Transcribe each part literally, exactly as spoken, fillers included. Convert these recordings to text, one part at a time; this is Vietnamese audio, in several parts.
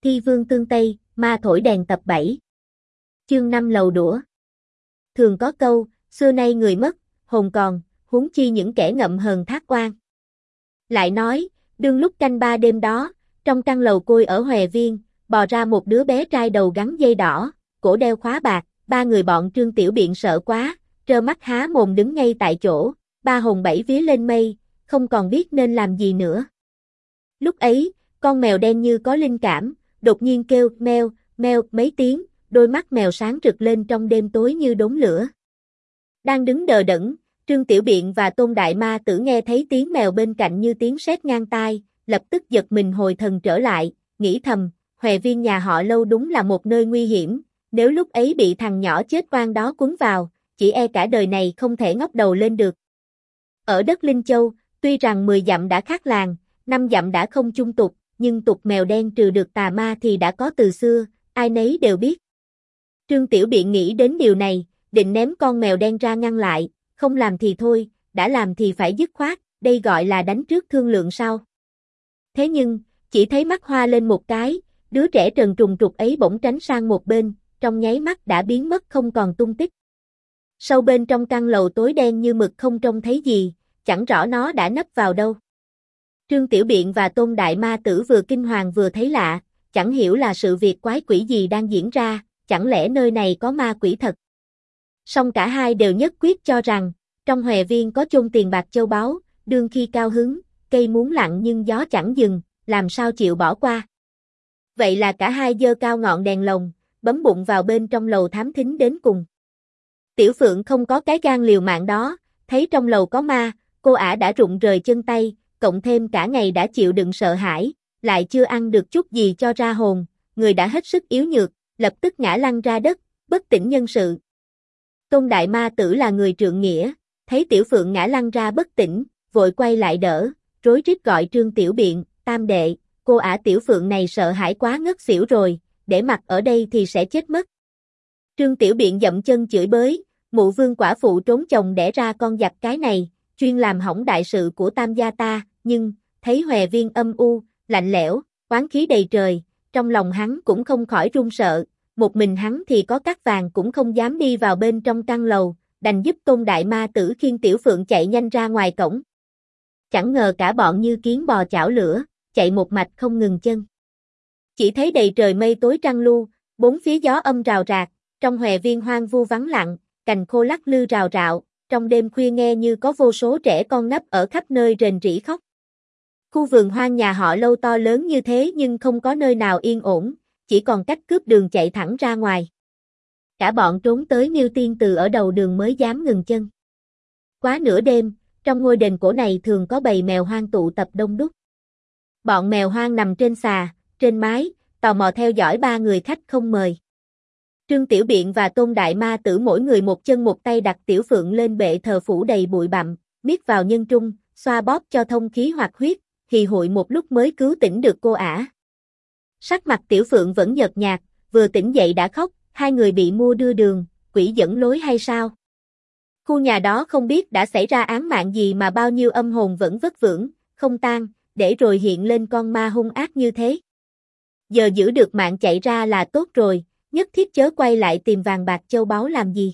Thi vương tương Tây, ma thổi đèn tập bảy. Chương năm lầu đũa. Thường có câu, xưa nay người mất, hồn còn, huống chi những kẻ ngậm hờn thác oan. Lại nói, đương lúc canh ba đêm đó, trong căn lầu côi ở Hòe Viên, bò ra một đứa bé trai đầu gắn dây đỏ, cổ đeo khóa bạc, ba người bọn Trương Tiểu Biện sợ quá, trơ mắt há mồm đứng ngay tại chỗ, ba hồn bảy vía lên mây, không còn biết nên làm gì nữa. Lúc ấy, con mèo đen như có linh cảm, đột nhiên kêu meo, meo mấy tiếng, đôi mắt mèo sáng rực lên trong đêm tối như đốm lửa. Đang đứng đờ đẫn, Trương Tiểu Biện và Tôn Đại Ma Tử nghe thấy tiếng mèo bên cạnh như tiếng sét ngang tai, lập tức giật mình hồi thần trở lại, nghĩ thầm, Hòe Viên nhà họ Lâu đúng là một nơi nguy hiểm, nếu lúc ấy bị thằng nhỏ chết oan đó cuốn vào, chỉ e cả đời này không thể ngóc đầu lên được. Ở đất Linh Châu, tuy rằng mười dặm đã khác làng, năm dặm đã không chung tục, nhưng tục mèo đen trừ được tà ma thì đã có từ xưa, ai nấy đều biết. Trương Tiểu Biện nghĩ đến điều này, định ném con mèo đen ra ngăn lại, không làm thì thôi, đã làm thì phải dứt khoát, đây gọi là đánh trước thương lượng sau. Thế nhưng, chỉ thấy mắt hoa lên một cái, đứa trẻ trần trùng trục ấy bỗng tránh sang một bên, trong nháy mắt đã biến mất không còn tung tích. Sâu bên trong căn lầu tối đen như mực không trông thấy gì, chẳng rõ nó đã nấp vào đâu. Trương Tiểu Biện và Tôn Đại Ma Tử vừa kinh hoàng vừa thấy lạ, chẳng hiểu là sự việc quái quỷ gì đang diễn ra, chẳng lẽ nơi này có ma quỷ thật. Song cả hai đều nhất quyết cho rằng, trong Hòe Viên có chôn tiền bạc châu báu, đương khi cao hứng, cây muốn lặng nhưng gió chẳng dừng, làm sao chịu bỏ qua. Vậy là cả hai giơ cao ngọn đèn lồng, bấm bụng vào bên trong lầu thám thính đến cùng. Tiểu Phượng không có cái gan liều mạng đó, thấy trong lầu có ma, cô ả đã rụng rời chân tay, cộng thêm cả ngày đã chịu đựng sợ hãi, lại chưa ăn được chút gì cho ra hồn, người đã hết sức yếu nhược, lập tức ngã lăn ra đất, bất tỉnh nhân sự. Tôn Đại Ma Tử là người trượng nghĩa, thấy Tiểu Phượng ngã lăn ra bất tỉnh, vội quay lại đỡ, rối rít gọi Trương Tiểu Biện, tam đệ, cô ả Tiểu Phượng này sợ hãi quá ngất xỉu rồi, để mặc ở đây thì sẽ chết mất. Trương Tiểu Biện dậm chân chửi bới, mụ vương quả phụ trốn chồng đẻ ra con giặc cái này, chuyên làm hỏng đại sự của tam gia ta, nhưng, thấy Hòe Viên âm u, lạnh lẽo, oán khí đầy trời, trong lòng hắn cũng không khỏi run sợ, một mình hắn thì có cát vàng cũng không dám đi vào bên trong căn lầu, đành giúp Tôn Đại Ma Tử khiêng Tiểu Phượng chạy nhanh ra ngoài cổng. Chẳng ngờ cả bọn như kiến bò chảo lửa, chạy một mạch không ngừng chân. Chỉ thấy đầy trời mây tối trăng lu, bốn phía gió âm rào rạc, trong Hòe Viên hoang vu vắng lặng, cành khô lắc lư rào rạo, trong đêm khuya nghe như có vô số trẻ con nấp ở khắp nơi rền rĩ khóc. Khu vườn hoang nhà họ Lâu to lớn như thế nhưng không có nơi nào yên ổn, chỉ còn cách cướp đường chạy thẳng ra ngoài. Cả bọn trốn tới Miêu Tiên Từ ở đầu đường mới dám ngừng chân. Quá nửa đêm, trong ngôi đền cổ này thường có bầy mèo hoang tụ tập đông đúc. Bọn mèo hoang nằm trên xà, trên mái, tò mò theo dõi ba người khách không mời. Trương Tiểu Biện và Tôn Đại Ma Tử mỗi người một chân một tay đặt Tiểu Phượng lên bệ thờ phủ đầy bụi bặm, miết vào nhân trung, xoa bóp cho thông khí hoạt huyết, hì hụi một lúc mới cứu tỉnh được cô ả. Sắc mặt Tiểu Phượng vẫn nhợt nhạt, vừa tỉnh dậy đã khóc, hai người bị mua đưa đường, quỷ dẫn lối hay sao? Khu nhà đó không biết đã xảy ra án mạng gì mà bao nhiêu âm hồn vẫn vất vưởng, không tan, để rồi hiện lên con ma hung ác như thế. Giờ giữ được mạng chạy ra là tốt rồi, nhất thiết chớ quay lại tìm vàng bạc châu báu làm gì.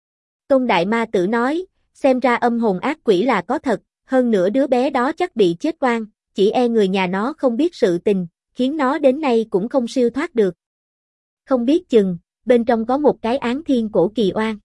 Tôn Đại Ma Tử nói, xem ra âm hồn ác quỷ là có thật, hơn nữa đứa bé đó chắc bị chết oan, chỉ e người nhà nó không biết sự tình, khiến nó đến nay cũng không siêu thoát được. Không biết chừng, bên trong có một cái án thiên cổ kỳ oan.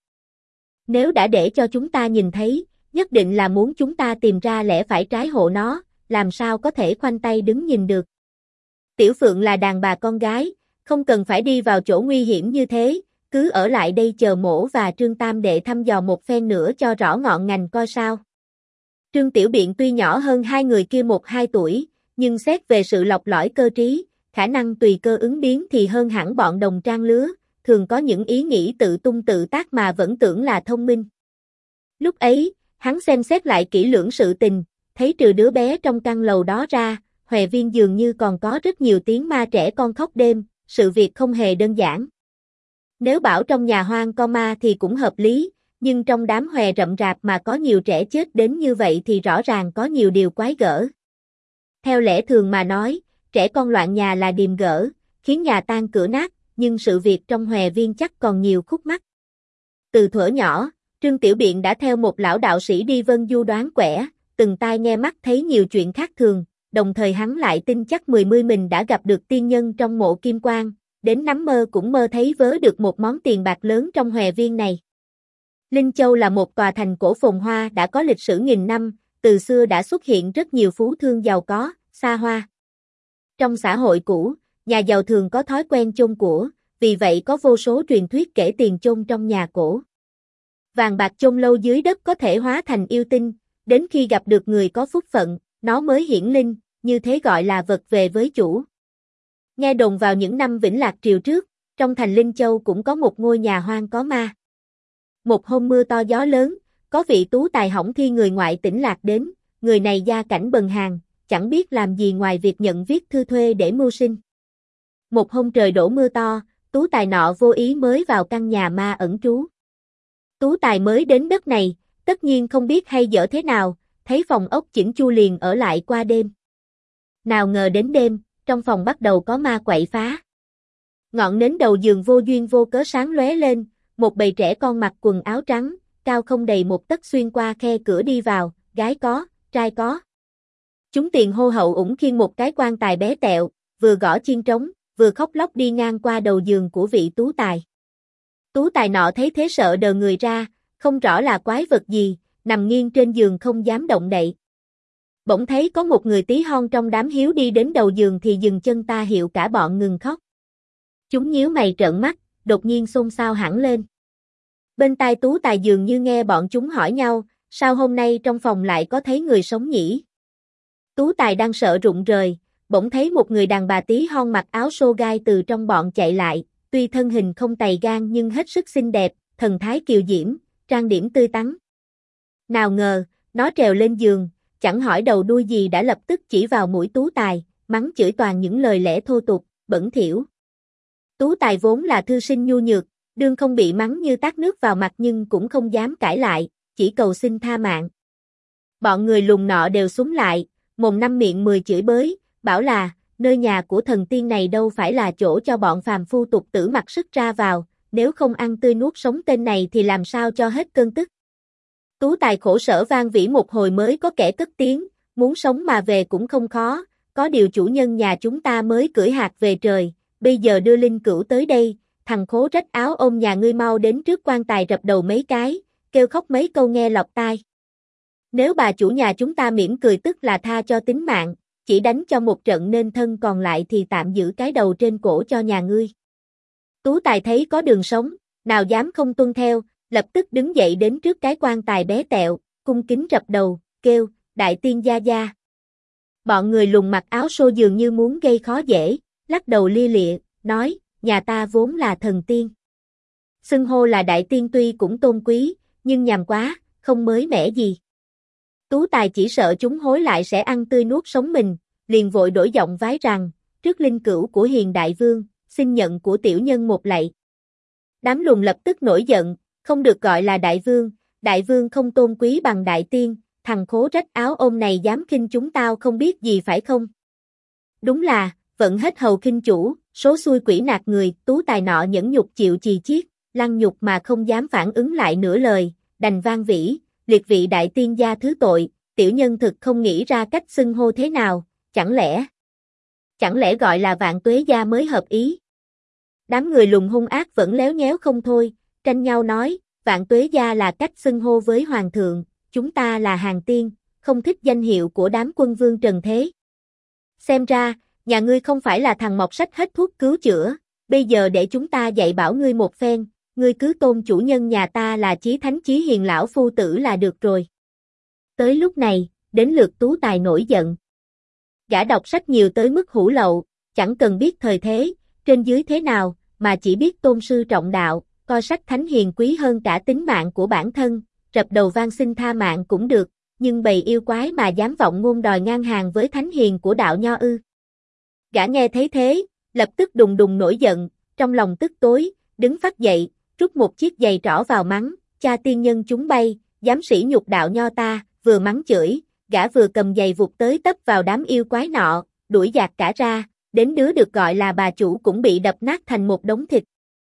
Nếu đã để cho chúng ta nhìn thấy, nhất định là muốn chúng ta tìm ra lẽ phải trái hộ nó, làm sao có thể khoanh tay đứng nhìn được. Tiểu Phượng là đàn bà con gái, không cần phải đi vào chỗ nguy hiểm như thế, cứ ở lại đây chờ mổ và Trương Tam Đệ thăm dò một phen nữa cho rõ ngọn ngành coi sao. Trương Tiểu Biện tuy nhỏ hơn hai người kia một hai tuổi, nhưng xét về sự lọc lõi cơ trí, khả năng tùy cơ ứng biến thì hơn hẳn bọn đồng trang lứa, thường có những ý nghĩ tự tung tự tác mà vẫn tưởng là thông minh. Lúc ấy, hắn xem xét lại kỹ lưỡng sự tình, thấy trừ đứa bé trong căn lầu đó ra, Hòe Viên dường như còn có rất nhiều tiếng ma trẻ con khóc đêm, sự việc không hề đơn giản. Nếu bảo trong nhà hoang có ma thì cũng hợp lý, nhưng trong đám hòe rậm rạp mà có nhiều trẻ chết đến như vậy thì rõ ràng có nhiều điều quái gở. Theo lẽ thường mà nói, trẻ con loạn nhà là điềm gở, khiến nhà tan cửa nát, nhưng sự việc trong Hòe Viên chắc còn nhiều khúc mắc. Từ thuở nhỏ, Trương Tiểu Biện đã theo một lão đạo sĩ đi vân du đoán quẻ, từng tai nghe mắt thấy nhiều chuyện khác thường, đồng thời hắn lại tin chắc mười mươi mình đã gặp được tiên nhân trong mộ Kim Quang, đến nắm mơ cũng mơ thấy vớ được một món tiền bạc lớn trong Hòe Viên này. Linh Châu là một tòa thành cổ phồn hoa đã có lịch sử nghìn năm, từ xưa đã xuất hiện rất nhiều phú thương giàu có, xa hoa. Trong xã hội cũ, nhà giàu thường có thói quen chôn của, vì vậy có vô số truyền thuyết kể tiền chôn trong nhà cổ. Vàng bạc chôn lâu dưới đất có thể hóa thành yêu tinh, đến khi gặp được người có phúc phận, nó mới hiển linh, như thế gọi là vật về với chủ. Nghe đồn vào những năm Vĩnh Lạc triều trước, trong thành Linh Châu cũng có một ngôi nhà hoang có ma. Một hôm mưa to gió lớn, có vị tú tài hỏng thi người ngoại tỉnh Lạc đến, người này gia cảnh bần hàn, chẳng biết làm gì ngoài việc nhận viết thư thuê để mưu sinh. Một hôm trời đổ mưa to, tú tài nọ vô ý mới vào căn nhà ma ẩn trú. Tú tài mới đến đất này, tất nhiên không biết hay dở thế nào, thấy phòng ốc chỉnh chu liền ở lại qua đêm. Nào ngờ đến đêm, trong phòng bắt đầu có ma quậy phá. Ngọn nến đầu giường vô duyên vô cớ sáng lóe lên, một bầy trẻ con mặc quần áo trắng, cao không đầy một tấc xuyên qua khe cửa đi vào, gái có, trai có. Chúng tiền hô hậu ủng khiêng một cái quan tài bé tẹo, vừa gõ chiên trống, vừa khóc lóc đi ngang qua đầu giường của vị tú tài. Tú tài nọ thấy thế sợ đờ người ra, không rõ là quái vật gì, nằm nghiêng trên giường không dám động đậy. Bỗng thấy có một người tí hon trong đám hiếu đi đến đầu giường thì dừng chân ta hiệu cả bọn ngừng khóc. Chúng nhíu mày trợn mắt, đột nhiên xôn xao hẳn lên. Bên tai tú tài dường như nghe bọn chúng hỏi nhau, sao hôm nay trong phòng lại có thấy người sống nhỉ? Tú tài đang sợ rụng rời, bỗng thấy một người đàn bà tí hon mặc áo sô gai từ trong bọn chạy lại, tuy thân hình không tày gan nhưng hết sức xinh đẹp, thần thái kiều diễm, trang điểm tươi tắn. Nào ngờ, nó trèo lên giường, chẳng hỏi đầu đuôi gì đã lập tức chỉ vào mũi tú tài, mắng chửi toàn những lời lẽ thô tục, bẩn thỉu. Tú tài vốn là thư sinh nhu nhược, đương không bị mắng như tát nước vào mặt nhưng cũng không dám cãi lại, chỉ cầu xin tha mạng. Bọn người lùn nọ đều súng lại, mồm năm miệng mười chửi bới, bảo là, nơi nhà của thần tiên này đâu phải là chỗ cho bọn phàm phu tục tử mặc sức ra vào, nếu không ăn tươi nuốt sống tên này thì làm sao cho hết cơn tức. Tú tài khổ sở vang vỉ một hồi mới có kẻ cất tiếng, muốn sống mà về cũng không khó, có điều chủ nhân nhà chúng ta mới cưỡi hạc về trời, bây giờ đưa linh cữu tới đây, thằng khố rách áo ôm nhà ngươi mau đến trước quan tài rập đầu mấy cái, kêu khóc mấy câu nghe lọt tai. Nếu bà chủ nhà chúng ta mỉm cười tức là tha cho tính mạng, chỉ đánh cho một trận nên thân còn lại thì tạm giữ cái đầu trên cổ cho nhà ngươi. Tú tài thấy có đường sống, nào dám không tuân theo, lập tức đứng dậy đến trước cái quan tài bé tẹo, cung kính rập đầu, kêu, đại tiên gia gia. Bọn người lùn mặc áo xô dường như muốn gây khó dễ, lắc đầu lia lịa, nói, nhà ta vốn là thần tiên. Xưng hô là đại tiên tuy cũng tôn quý, nhưng nhàm quá, không mới mẻ gì. Tú tài chỉ sợ chúng hối lại sẽ ăn tươi nuốt sống mình, liền vội đổi giọng vái rằng, trước linh cữu của hiền đại vương, xin nhận của tiểu nhân một lạy. Đám lùn lập tức nổi giận, không được gọi là đại vương, đại vương không tôn quý bằng đại tiên, thằng khố rách áo ôm này dám khinh chúng tao không biết gì phải không? Đúng là, vận hết hầu khinh chủ, số xui quỷ nạt người, tú tài nọ nhẫn nhục chịu chì chiết, lăng nhục mà không dám phản ứng lại nửa lời, đành vang vỉ, liệt vị đại tiên gia thứ tội, tiểu nhân thực không nghĩ ra cách xưng hô thế nào, chẳng lẽ, chẳng lẽ gọi là vạn tuế gia mới hợp ý. Đám người lùn hung ác vẫn léo nhéo không thôi, tranh nhau nói, vạn tuế gia là cách xưng hô với hoàng thượng, chúng ta là hàng tiên, không thích danh hiệu của đám quân vương trần thế. Xem ra, nhà ngươi không phải là thằng mọc sách hết thuốc cứu chữa, bây giờ để chúng ta dạy bảo ngươi một phen, ngươi cứ tôn chủ nhân nhà ta là chí thánh chí hiền lão phu tử là được rồi. Tới lúc này, đến lượt tú tài nổi giận. Gã đọc sách nhiều tới mức hủ lậu, chẳng cần biết thời thế, trên dưới thế nào, mà chỉ biết tôn sư trọng đạo, coi sách thánh hiền quý hơn cả tính mạng của bản thân, rập đầu van xin tha mạng cũng được, nhưng bầy yêu quái mà dám vọng ngôn đòi ngang hàng với thánh hiền của đạo nho ư. Gã nghe thấy thế, lập tức đùng đùng nổi giận, trong lòng tức tối, đứng phắt dậy, rút một chiếc giày trỏ vào mắng, cha tiên nhân chúng bay, dám sỉ nhục đạo nho ta, vừa mắng chửi, gã vừa cầm giày vụt tới tấp vào đám yêu quái nọ, đuổi giạt cả ra, đến đứa được gọi là bà chủ cũng bị đập nát thành một đống thịt.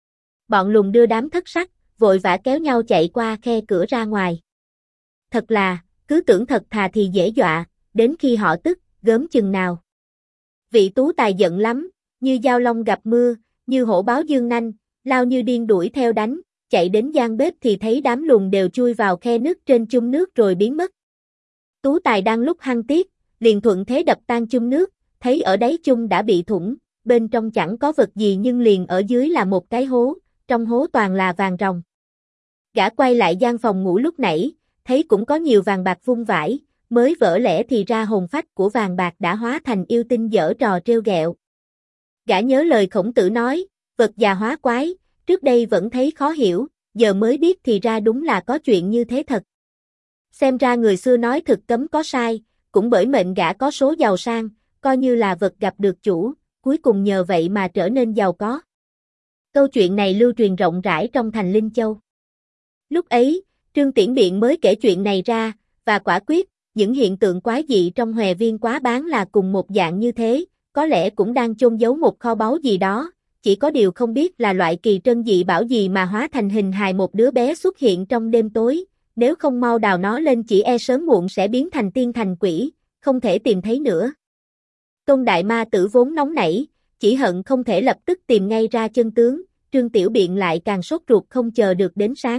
Bọn lùn đưa đám thất sắc, vội vã kéo nhau chạy qua khe cửa ra ngoài. Thật là, cứ tưởng thật thà thì dễ dọa, đến khi họ tức, gớm chừng nào. Vị tú tài giận lắm, như dao long gặp mưa, như hổ báo dương nanh, lao như điên đuổi theo đánh, chạy đến gian bếp thì thấy đám lùn đều chui vào khe nứt trên chung nước rồi biến mất. Tú tài đang lúc hăng tiếc, liền thuận thế đập tan chung nước, thấy ở đáy chung đã bị thủng, bên trong chẳng có vật gì nhưng liền ở dưới là một cái hố, trong hố toàn là vàng ròng. Gã quay lại gian phòng ngủ lúc nãy, thấy cũng có nhiều vàng bạc vung vãi, mới vỡ lẽ thì ra hồn phách của vàng bạc đã hóa thành yêu tinh giở trò trêu ghẹo. Gã nhớ lời Khổng Tử nói, vật già hóa quái, trước đây vẫn thấy khó hiểu, giờ mới biết thì ra đúng là có chuyện như thế thật. Xem ra người xưa nói thực cấm có sai, cũng bởi mệnh gã có số giàu sang, coi như là vật gặp được chủ, cuối cùng nhờ vậy mà trở nên giàu có. Câu chuyện này lưu truyền rộng rãi trong thành Linh Châu. Lúc ấy, Trương Tiễn Biện mới kể chuyện này ra, và quả quyết, những hiện tượng quái dị trong Hòe Viên Quá Bán là cùng một dạng như thế, có lẽ cũng đang chôn giấu một kho báu gì đó, chỉ có điều không biết là loại kỳ trân dị bảo gì mà hóa thành hình hài một đứa bé xuất hiện trong đêm tối, nếu không mau đào nó lên chỉ e sớm muộn sẽ biến thành tiên thành quỷ, không thể tìm thấy nữa. Tôn Đại Ma Tử vốn nóng nảy, chỉ hận không thể lập tức tìm ngay ra chân tướng, Trương Tiểu Biện lại càng sốt ruột không chờ được đến sáng.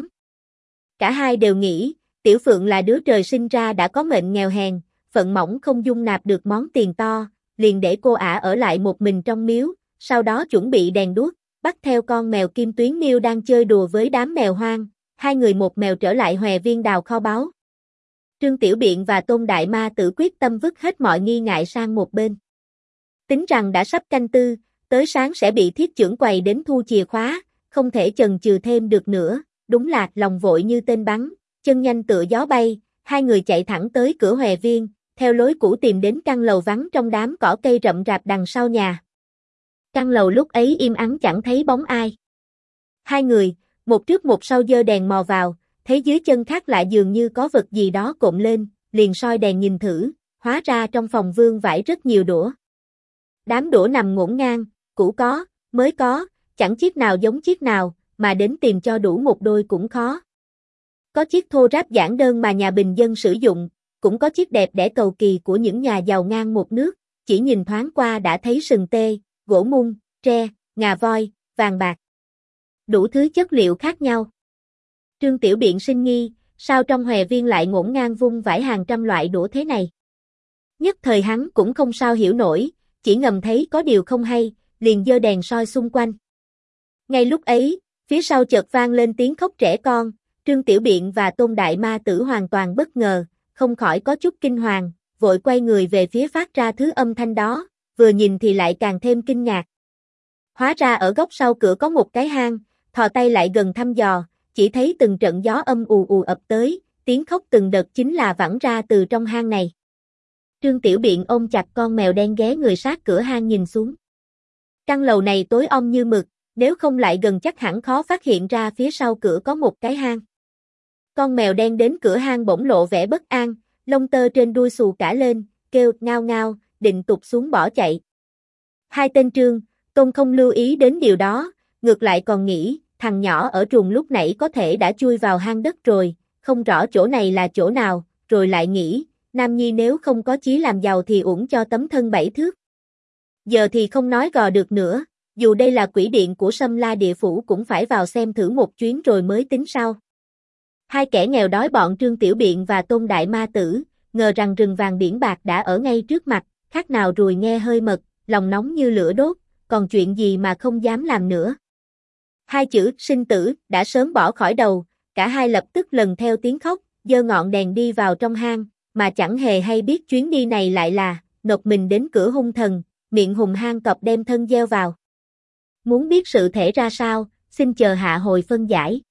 Cả hai đều nghĩ, Tiểu Phượng là đứa trời sinh ra đã có mệnh nghèo hèn, phận mỏng không dung nạp được món tiền to, liền để cô ả ở lại một mình trong miếu, sau đó chuẩn bị đèn đuốc, bắt theo con mèo Kim Tuyến Miêu đang chơi đùa với đám mèo hoang, hai người một mèo trở lại Hòe Viên đào kho báu. Trương Tiểu Biện và Tôn Đại Ma Tử quyết tâm vứt hết mọi nghi ngại sang một bên. Tính rằng đã sắp canh tư, tới sáng sẽ bị thiết chưởng quầy đến thu chìa khóa, không thể chần chừ thêm được nữa, đúng là lòng vội như tên bắn, chân nhanh tựa gió bay, hai người chạy thẳng tới cửa Hòe Viên, theo lối cũ tìm đến căn lầu vắng trong đám cỏ cây rậm rạp đằng sau nhà. Căn lầu lúc ấy im ắng chẳng thấy bóng ai. Hai người, một trước một sau giơ đèn mò vào, thấy dưới chân khác lạ dường như có vật gì đó cộm lên, liền soi đèn nhìn thử, hóa ra trong phòng vương vãi rất nhiều đũa. Đám đũa nằm ngổn ngang, cũ có, mới có, chẳng chiếc nào giống chiếc nào, mà đến tìm cho đủ một đôi cũng khó. Có chiếc thô ráp giản đơn mà nhà bình dân sử dụng, cũng có chiếc đẹp đẽ cầu kỳ của những nhà giàu ngang một nước, chỉ nhìn thoáng qua đã thấy sừng tê, gỗ mung, tre, ngà voi, vàng bạc. Đủ thứ chất liệu khác nhau. Trương Tiểu Biện sinh nghi, sao trong Hòe Viên lại ngổn ngang vung vãi hàng trăm loại đũa thế này? Nhất thời hắn cũng không sao hiểu nổi, chỉ ngầm thấy có điều không hay, liền giơ đèn soi xung quanh. Ngay lúc ấy, phía sau chợt vang lên tiếng khóc trẻ con, Trương Tiểu Biện và Tôn Đại Ma Tử hoàn toàn bất ngờ, không khỏi có chút kinh hoàng, vội quay người về phía phát ra thứ âm thanh đó, vừa nhìn thì lại càng thêm kinh ngạc. Hóa ra ở góc sau cửa có một cái hang, thò tay lại gần thăm dò, chỉ thấy từng trận gió âm ù ù ập tới, tiếng khóc từng đợt chính là vẳng ra từ trong hang này. Trương Tiểu Biện ôm chặt con mèo đen ghé người sát cửa hang nhìn xuống. Căn lầu này tối om như mực, nếu không lại gần chắc hẳn khó phát hiện ra phía sau cửa có một cái hang. Con mèo đen đến cửa hang bỗng lộ vẻ bất an, lông tơ trên đuôi xù cả lên, kêu ngao ngao, định tụt xuống bỏ chạy. Hai tên Trương, Tôn không lưu ý đến điều đó, ngược lại còn nghĩ, thằng nhỏ ở truồng lúc nãy có thể đã chui vào hang đất rồi, không rõ chỗ này là chỗ nào, rồi lại nghĩ, Nam Nhi nếu không có chí làm giàu thì uổng cho tấm thân bảy thước. Giờ thì không nói gò được nữa, dù đây là quỷ điện của Sâm La Địa Phủ cũng phải vào xem thử một chuyến rồi mới tính sau. Hai kẻ nghèo đói bọn Trương Tiểu Biện và Tôn Đại Ma Tử, ngờ rằng rừng vàng biển bạc đã ở ngay trước mặt, khác nào ruồi nghe hơi mật, lòng nóng như lửa đốt, còn chuyện gì mà không dám làm nữa. Hai chữ sinh tử đã sớm bỏ khỏi đầu, cả hai lập tức lần theo tiếng khóc, giơ ngọn đèn đi vào trong hang, mà chẳng hề hay biết chuyến đi này lại là nộp mình đến cửa hung thần, miệng hùng hang cọp đem thân gieo vào. Muốn biết sự thể ra sao, xin chờ hạ hồi phân giải.